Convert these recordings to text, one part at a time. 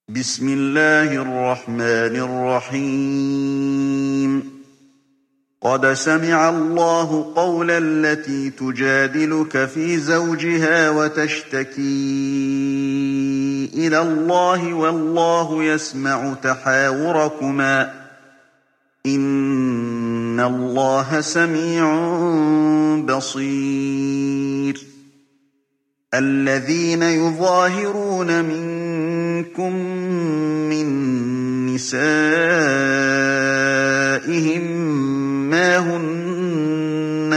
بسم الله الرحمن الرحيم. قد سمع الله قول التي تجادلك في زوجها وتشتكي إلى الله والله يسمع تحاوركما إن الله سميع بصير. الذين يظاهرون منكم من نسائهم ما هن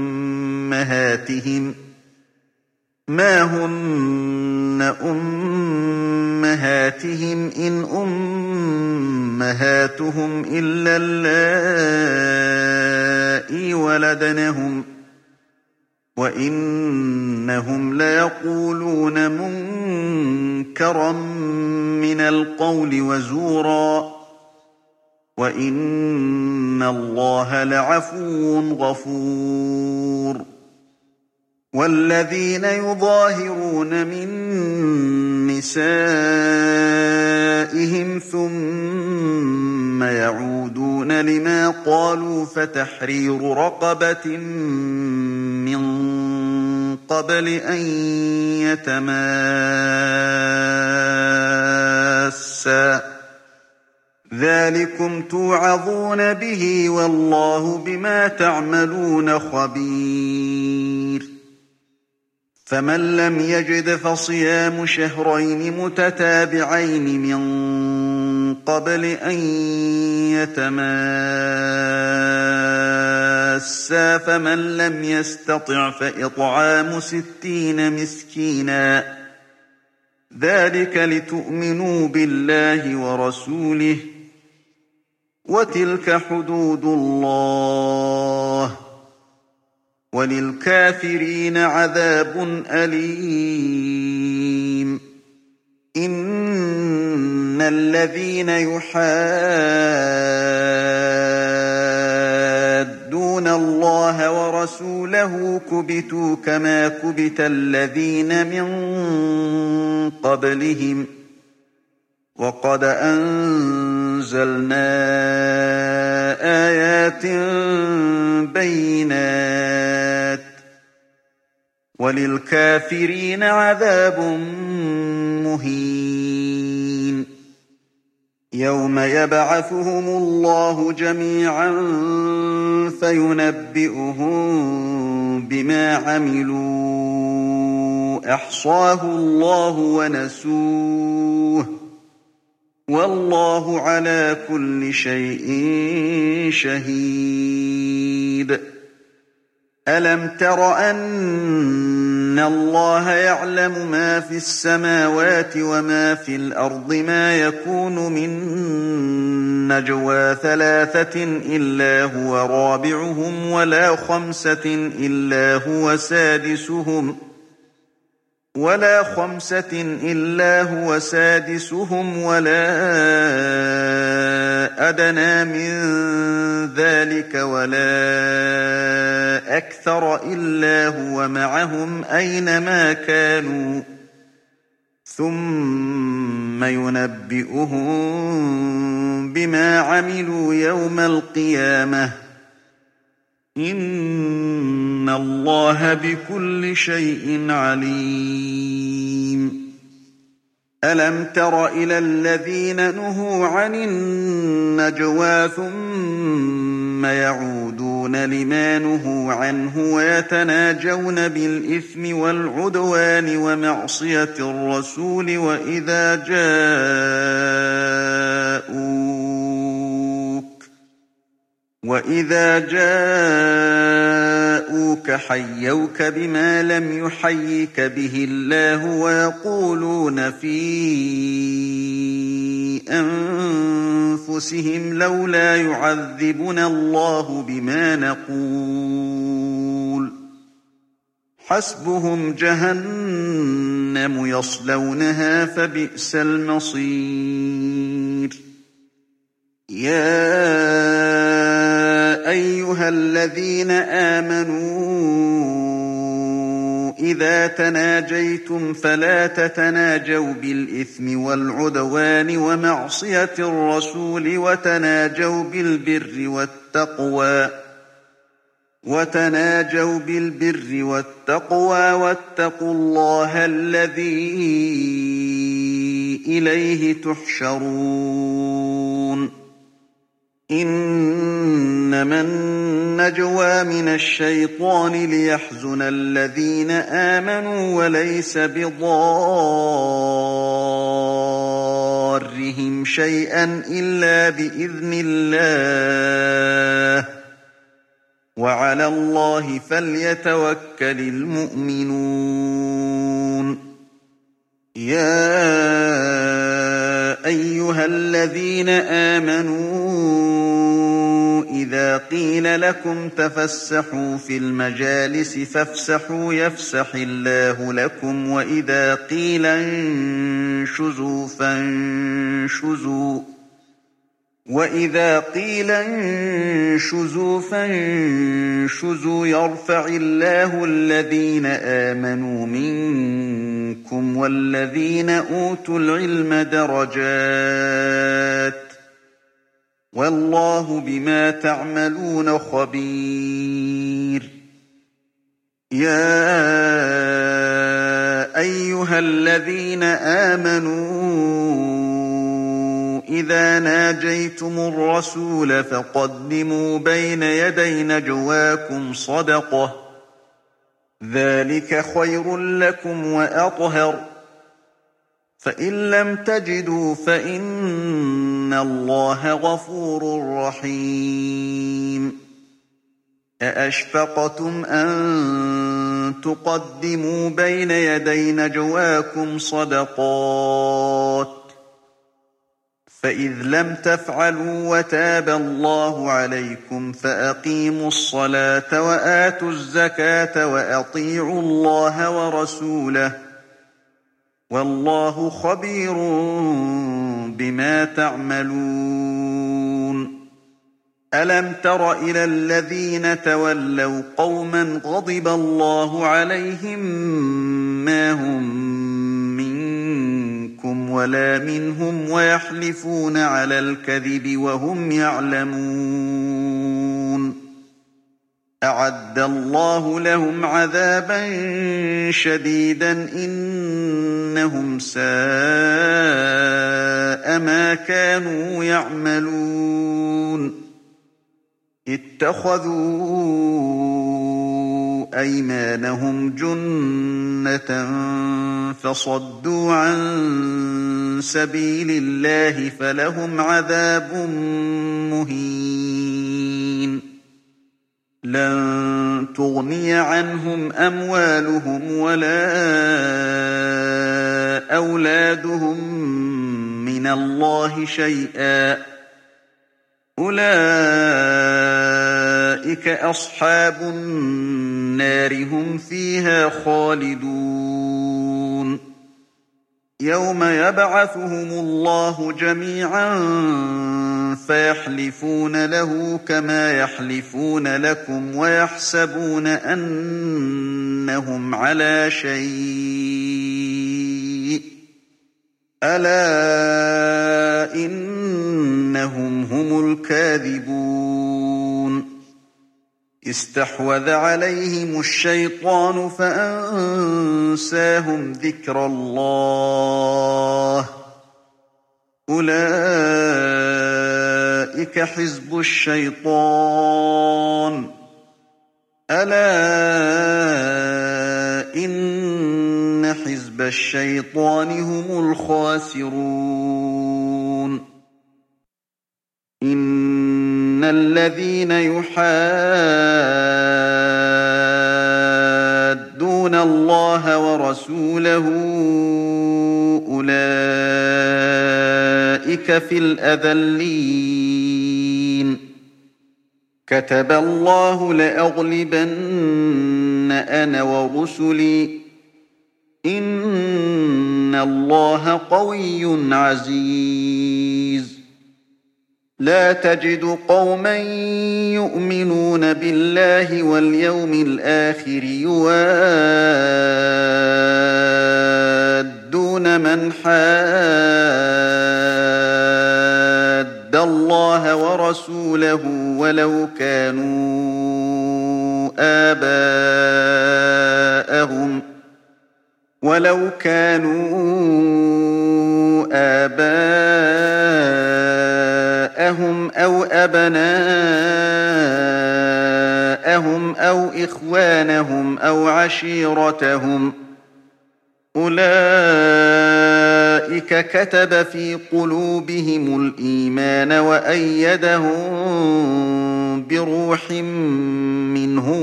أمهاتهم إن أمهاتهم إلا اللائي ولدنهم وإنهم ليقولون منكرا من القول وزورا وإن الله لعفو غفور. والذين يظاهرون من نسائهم ثم يعودون لما قالوا فتحرير رقبة من قبل أن يتماسا ذلكم توعظون به والله بما تعملون خبير. فمن لم يجد فصيام شهرين متتابعين من قبل أن يتماسا فمن لم يستطع فإطعام 60 مسكينا ذلك لتؤمنوا بالله ورسوله وتلك حدود الله وللكافرين عذاب أليم. إن الذين يحادون الله ورسوله كبتوا كما كبت الذين من قبلهم وقد أنزلنا آيات بينات وللكافرين عذاب مهين. يوم يبعثهم الله جميعا فينبئهم بما عملوا أحصاه الله ونسوه والله على كل شيء شهيد. ألم تر أن الله يعلم ما في السماوات وما في الأرض ما يكون من نجوى 3 إلا هو رابعهم ولا 5 إلا هو سادسهم ولا أدنى من ذلك ولا أكثر إلا هو معهم أينما كانوا ثم ينبئهم بما عملوا يوم القيامة إن الله بكل شيء عليم. ألم تر إلى الذين نهوا عن النجوى ثم يعودون لما نهوا عنه ويتناجون بالإثم والعدوان ومعصية الرسول وإذا جاءوك حيوك بما لم يحيك به الله ويقولون في أنفسهم لولا يعذبنا الله بما نقول حسبهم جهنم يصلونها فبئس المصير. يا أيها الذين آمنوا إذا تناجيتم فلا تتناجوا بالإثم والعدوان ومعصية الرسول وتناجوا بالبر والتقوى واتقوا الله الذي إليه تحشرون إنما النجوى من الشيطان ليحزن الذين آمنوا وليس بضارهم شيئا إلا بإذن الله وعلى الله فليتوكل المؤمنون يا أيها الذين آمنوا إذا قيل لكم تفسحوا في المجالس فافسحوا يفسح الله لكم وإذا قيل انشزوا فانشزوا يرفع الله الذين آمنوا منكم والذين أوتوا العلم درجات والله بما تعملون خبير يا أيها الذين آمنوا إذا ناجيتم الرسول فقدموا بين يدي نجواكم صدقة ذلك خير لكم وأطهر فإن لم تجدوا فإن الله غفور رحيم أأشفقتم أن تقدموا بين يدي نجواكم صدقات فإذ لم تفعلوا وتاب الله عليكم فأقيموا الصلاة وآتوا الزكاة وأطيعوا الله ورسوله والله خبير بما تعملون ألم تر إلى الذين تولوا قوما غضب الله عليهم ما هم منكم ولا منهم ويحلفون على الكذب وهم يعلمون أعد الله لهم عذابا شديدا إنهم ساء ما كانوا يعملون اتخذوا أيمانهم جنة فصدوا عن سبيل الله فلهم عذاب مهين لن تغني عنهم أموالهم ولا أولادهم من الله شيئا أولئك أصحاب النار هم فيها خالدون يوم يبعثهم الله جميعا فيحلفون له كما يحلفون لكم ويحسبون أنهم على شيء ألا إنهم هم الكاذبون استحوذ عليهم الشيطان فأنساهم ذكر الله أولئك حزب الشيطان ألا إن حزب الشيطان هم الخاسرون إن الذين يحادون الله ورسوله أولئك في الأذلين كتب الله لأغلبن أنا ورسلي إن الله قوي عزيز لا تجد قوما يؤمنون بالله واليوم الآخر يوادون من حاد الله ورسوله ولو كانوا آباءهم أو أبناءهم أو إخوانهم أو عشيرتهم أولئك كتب في قلوبهم الإيمان وأيدهم بروح منه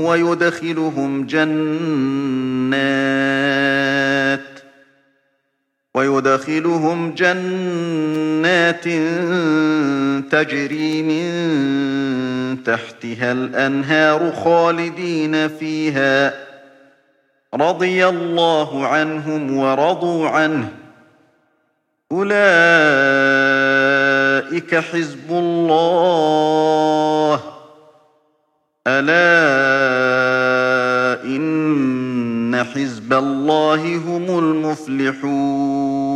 ويدخلهم جنات تجري من تحتها الأنهار خالدين فيها رضي الله عنهم ورضوا عنه أولئك حزب الله ألا إن حزب الله هم المفلحون